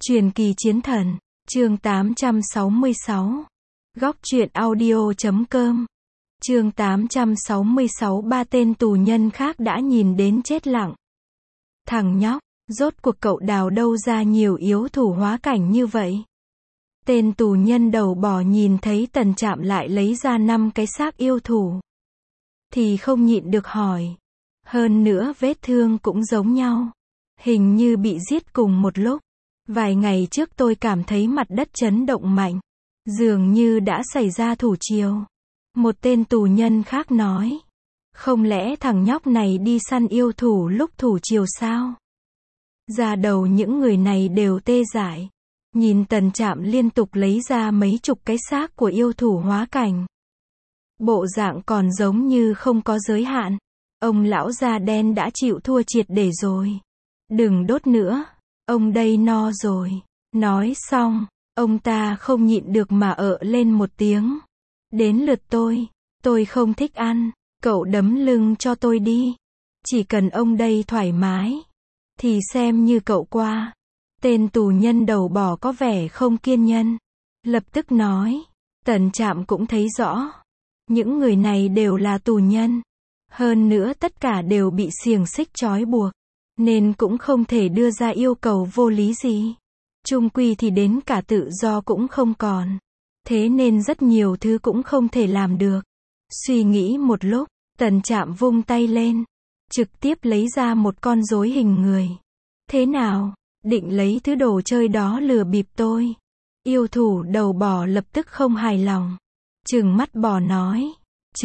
Truyền kỳ chiến thần, chương 866. Góc truyện audio.com. Chương 866. Ba tên tù nhân khác đã nhìn đến chết lặng. Thằng nhóc, rốt cuộc cậu đào đâu ra nhiều yếu thủ hóa cảnh như vậy? Tên tù nhân đầu bò nhìn thấy Tần Trạm lại lấy ra 5 cái xác yêu thủ, thì không nhịn được hỏi. Hơn nữa vết thương cũng giống nhau, hình như bị giết cùng một lúc. Vài ngày trước tôi cảm thấy mặt đất chấn động mạnh, dường như đã xảy ra thủ triều. Một tên tù nhân khác nói, không lẽ thằng nhóc này đi săn yêu thủ lúc thủ triều sao? Da đầu những người này đều tê dại. Nhìn Tần Trạm liên tục lấy ra mấy chục cái xác của yêu thủ hóa cảnh, bộ dạng còn giống như không có giới hạn. Ông lão da đen đã chịu thua triệt để rồi. Đừng đốt nữa, ông đây no rồi. Nói xong, ông ta không nhịn được mà lên một tiếng. Đến lượt tôi không thích ăn, cậu đấm lưng cho tôi đi. Chỉ cần ông đây thoải mái, thì xem như cậu qua. Tên tù nhân đầu bò có vẻ không kiên nhẫn, lập tức nói. Tần Trạm cũng thấy rõ, những người này đều là tù nhân. Hơn nữa tất cả đều bị xiềng xích trói buộc, nên cũng không thể đưa ra yêu cầu vô lý gì. Chung quy thì đến cả tự do cũng không còn. Thế nên rất nhiều thứ cũng không thể làm được. Suy nghĩ một lúc, Tần Trạm vung tay lên, trực tiếp lấy ra một con rối hình người. Thế nào, định lấy thứ đồ chơi đó lừa bịp tôi? Yêu thủ đầu bò lập tức không hài lòng, trừng mắt bò nói.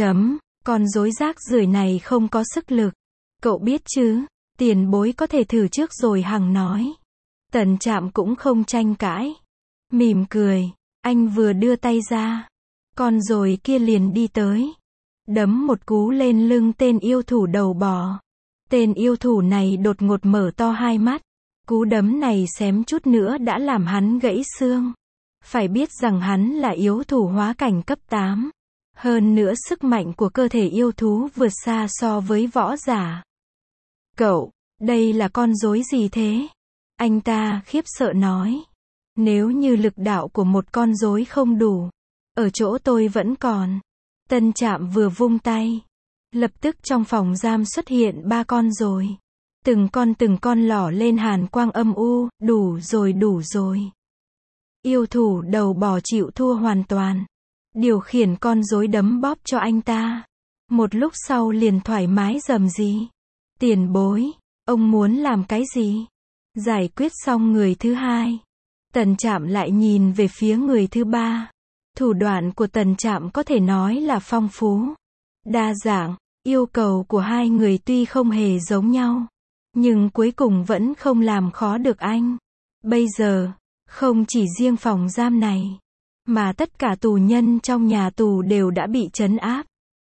Con rối rác rưởi này không có sức lực. Cậu biết chứ, tiền bối có thể thử trước rồi hằng nói. Tần Trạm cũng không tranh cãi, mỉm cười. Anh vừa đưa tay ra, con rồi kia liền đi tới, đấm một cú lên lưng tên yêu thủ đầu bò. Tên yêu thủ này đột ngột mở to hai mắt. Cú đấm này xém chút nữa đã làm hắn gãy xương. Phải biết rằng hắn là yếu thủ hóa cảnh cấp 8. Hơn nữa sức mạnh của cơ thể yêu thú vượt xa so với võ giả. Cậu, đây là con rối gì thế? Anh ta khiếp sợ nói. Nếu như lực đạo của một con rối không đủ, ở chỗ tôi vẫn còn. Tần Trạm vừa vung tay, lập tức trong phòng giam xuất hiện 3 con rồi. Từng con lỏ lên hàn quang âm u. Đủ rồi. Yêu thủ đầu bò chịu thua hoàn toàn, điều khiển con rối đấm bóp cho anh ta. Một lúc sau liền thoải mái rầm rì. Tiền bối, ông muốn làm cái gì? Giải quyết xong người thứ hai, Tần Trạm lại nhìn về phía người thứ ba. Thủ đoạn của Tần Trạm có thể nói là phong phú, đa dạng. Yêu cầu của hai người tuy không hề giống nhau, nhưng cuối cùng vẫn không làm khó được anh. Bây giờ, không chỉ riêng phòng giam này, mà tất cả tù nhân trong nhà tù đều đã bị trấn áp.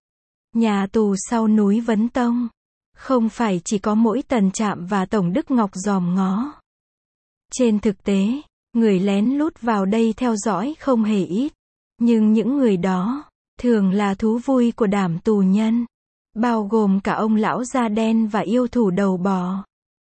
Nhà tù sau núi Vấn Tông, không phải chỉ có mỗi Tần Trạm và Tổng Đức Ngọc dòm ngó. Trên thực tế, người lén lút vào đây theo dõi không hề ít. Nhưng những người đó, thường là thú vui của đám tù nhân, bao gồm cả ông lão da đen và yêu thủ đầu bò.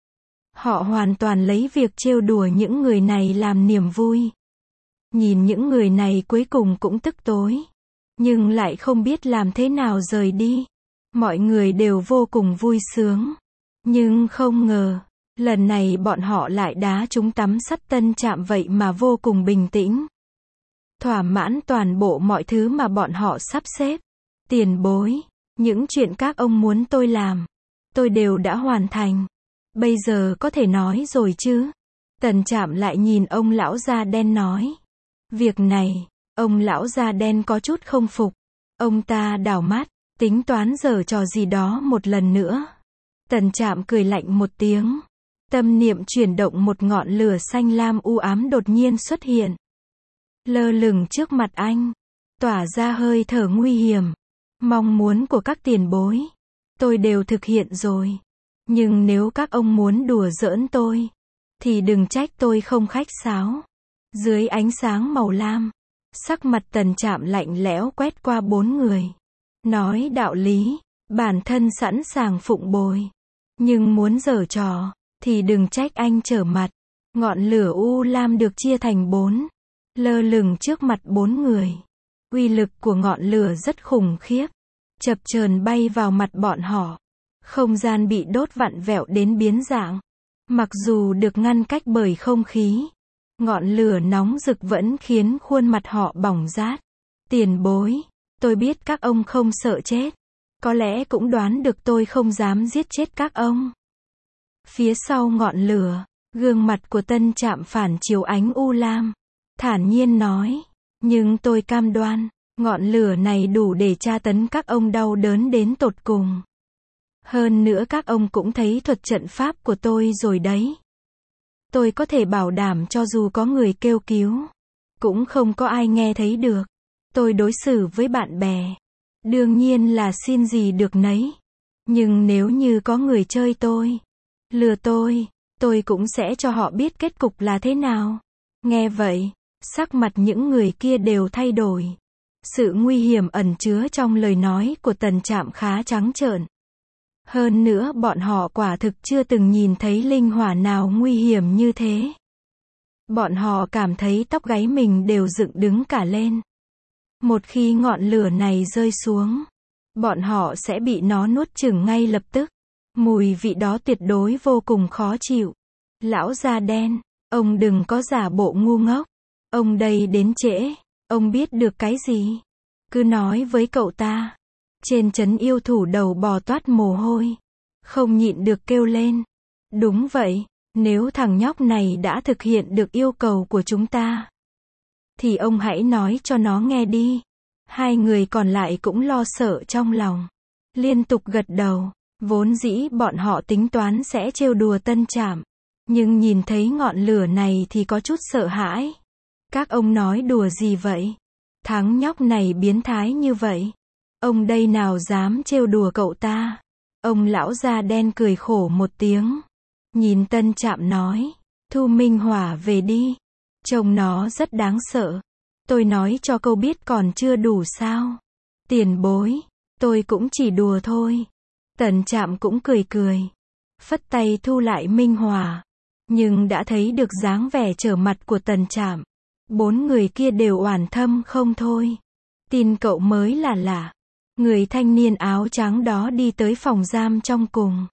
Họ hoàn toàn lấy việc trêu đùa những người này làm niềm vui. Nhìn những người này cuối cùng cũng tức tối, nhưng lại không biết làm thế nào rời đi. Mọi người đều vô cùng vui sướng. Nhưng không ngờ, lần này bọn họ lại đá trúng tắm sắt Tần Trạm vậy mà vô cùng bình tĩnh. Thỏa mãn toàn bộ mọi thứ mà bọn họ sắp xếp. Tiền bối, những chuyện các ông muốn tôi làm, tôi đều đã hoàn thành. Bây giờ có thể nói rồi chứ? Tần Trạm lại nhìn ông lão da đen nói. Việc này, ông lão da đen có chút không phục. Ông ta đảo mắt, tính toán giở trò gì đó một lần nữa. Tần Trạm cười lạnh một tiếng. Tâm niệm chuyển động, một ngọn lửa xanh lam u ám đột nhiên xuất hiện, lơ lửng trước mặt anh, tỏa ra hơi thở nguy hiểm. Mong muốn của các tiền bối, tôi đều thực hiện rồi. Nhưng nếu các ông muốn đùa giỡn tôi, thì đừng trách tôi không khách sáo. Dưới ánh sáng màu lam, sắc mặt Tần Trạm lạnh lẽo quét qua 4 người. Nói đạo lý, bản thân sẵn sàng phụng bồi. Nhưng muốn giở trò, thì đừng trách anh trở mặt. Ngọn lửa u lam được chia thành 4, lơ lửng trước mặt 4 người. Uy lực của ngọn lửa rất khủng khiếp, chập chờn bay vào mặt bọn họ. Không gian bị đốt vặn vẹo đến biến dạng. Mặc dù được ngăn cách bởi không khí, ngọn lửa nóng rực vẫn khiến khuôn mặt họ bỏng rát. Tiền bối, tôi biết các ông không sợ chết. Có lẽ cũng đoán được tôi không dám giết chết các ông. Phía sau ngọn lửa, gương mặt của Tân Trạm phản chiếu ánh u lam. Thản nhiên nói, nhưng tôi cam đoan, ngọn lửa này đủ để tra tấn các ông đau đớn đến tột cùng. Hơn nữa các ông cũng thấy thuật trận pháp của tôi rồi đấy. Tôi có thể bảo đảm cho dù có người kêu cứu, cũng không có ai nghe thấy được. Tôi đối xử với bạn bè, đương nhiên là xin gì được nấy. Nhưng nếu như có người chơi tôi, lừa tôi cũng sẽ cho họ biết kết cục là thế nào. Nghe vậy, sắc mặt những người kia đều thay đổi. Sự nguy hiểm ẩn chứa trong lời nói của Tần Trạm khá trắng trợn. Hơn nữa bọn họ quả thực chưa từng nhìn thấy linh hỏa nào nguy hiểm như thế. Bọn họ cảm thấy tóc gáy mình đều dựng đứng cả lên. Một khi ngọn lửa này rơi xuống, bọn họ sẽ bị nó nuốt chửng ngay lập tức. Mùi vị đó tuyệt đối vô cùng khó chịu. Lão da đen, ông đừng có giả bộ ngu ngốc. Ông đây đến trễ, ông biết được cái gì? Cứ nói với cậu ta. Trên trấn yêu thủ đầu bò toát mồ hôi. Không nhịn được kêu lên. Đúng vậy, nếu thằng nhóc này đã thực hiện được yêu cầu của chúng ta, thì ông hãy nói cho nó nghe đi. Hai người còn lại cũng lo sợ trong lòng. Liên tục gật đầu. Vốn dĩ bọn họ tính toán sẽ trêu đùa Tân Trạm. Nhưng nhìn thấy ngọn lửa này thì có chút sợ hãi. Các ông nói đùa gì vậy? Thằng nhóc này biến thái như vậy. Ông đây nào dám trêu đùa cậu ta. Ông lão da đen cười khổ một tiếng. Nhìn Tân Trạm nói. Thu Minh Hỏa về đi. Trông nó rất đáng sợ. Tôi nói cho câu biết còn chưa đủ sao? Tiền bối, tôi cũng chỉ đùa thôi. Tần Trạm cũng cười cười. Phất tay thu lại Minh Hỏa. Nhưng đã thấy được dáng vẻ trở mặt của Tần Trạm. 4 người kia đều oản thâm không thôi. Tin cậu mới là lạ. Người thanh niên áo trắng đó đi tới phòng giam trong cùng.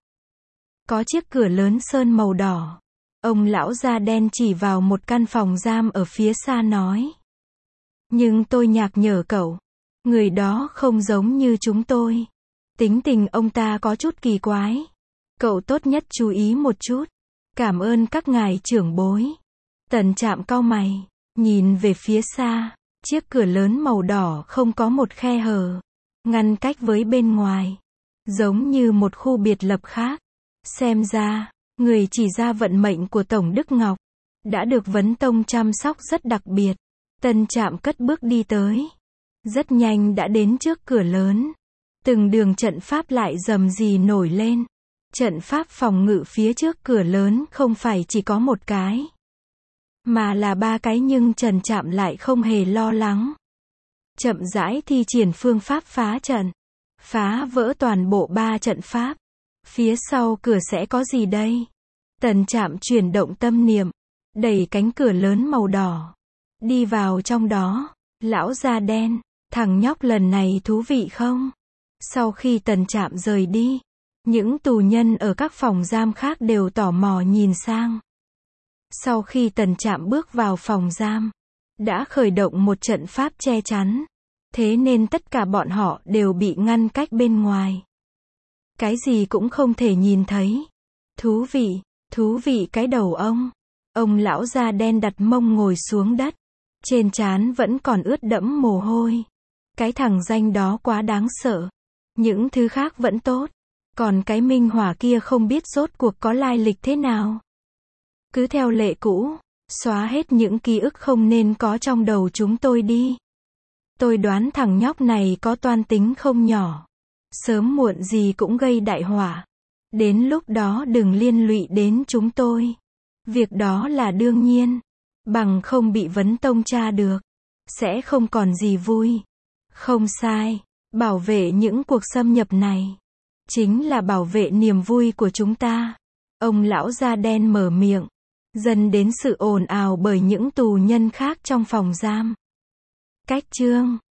Có chiếc cửa lớn sơn màu đỏ. Ông lão da đen chỉ vào một căn phòng giam ở phía xa nói. Nhưng tôi nhắc nhở cậu. Người đó không giống như chúng tôi. Tính tình ông ta có chút kỳ quái. Cậu tốt nhất chú ý một chút. Cảm ơn các ngài trưởng bối. Tần Trạm cau mày. Nhìn về phía xa. Chiếc cửa lớn màu đỏ không có một khe hở. Ngăn cách với bên ngoài. Giống như một khu biệt lập khác. Xem ra, người chỉ ra vận mệnh của Tổng Đức Ngọc. Đã được Vấn Tông chăm sóc rất đặc biệt. Tần Trạm cất bước đi tới. Rất nhanh đã đến trước cửa lớn. Từng đường trận pháp lại rầm rì nổi lên. Trận pháp phòng ngự phía trước cửa lớn không phải chỉ có một cái, mà là 3 cái, nhưng Tần Trạm lại không hề lo lắng. Chậm rãi thi triển phương pháp phá trận. Phá vỡ toàn bộ 3 trận pháp. Phía sau cửa sẽ có gì đây? Tần Trạm chuyển động tâm niệm. Đẩy cánh cửa lớn màu đỏ. Đi vào trong đó. Lão da đen. Thằng nhóc lần này thú vị không? Sau khi Tần Trạm rời đi, những tù nhân ở các phòng giam khác đều tò mò nhìn sang. Sau khi Tần Trạm bước vào phòng giam, đã khởi động một trận pháp che chắn. Thế nên tất cả bọn họ đều bị ngăn cách bên ngoài. Cái gì cũng không thể nhìn thấy. Thú vị cái đầu ông. Ông lão da đen đặt mông ngồi xuống đất. Trên trán vẫn còn ướt đẫm mồ hôi. Cái thằng danh đó quá đáng sợ. Những thứ khác vẫn tốt. Còn cái Minh Hỏa kia không biết rốt cuộc có lai lịch thế nào. Cứ theo lệ cũ, xóa hết những ký ức không nên có trong đầu chúng tôi đi. Tôi đoán thằng nhóc này có toan tính không nhỏ. Sớm muộn gì cũng gây đại họa. Đến lúc đó đừng liên lụy đến chúng tôi. Việc đó là đương nhiên. Bằng không bị Vấn Tông tra được. Sẽ không còn gì vui. Không sai. Bảo vệ những cuộc xâm nhập này. Chính là bảo vệ niềm vui của chúng ta. Ông lão da đen mở miệng. dẫn đến sự ồn ào bởi những tù nhân khác trong phòng giam. Cách chương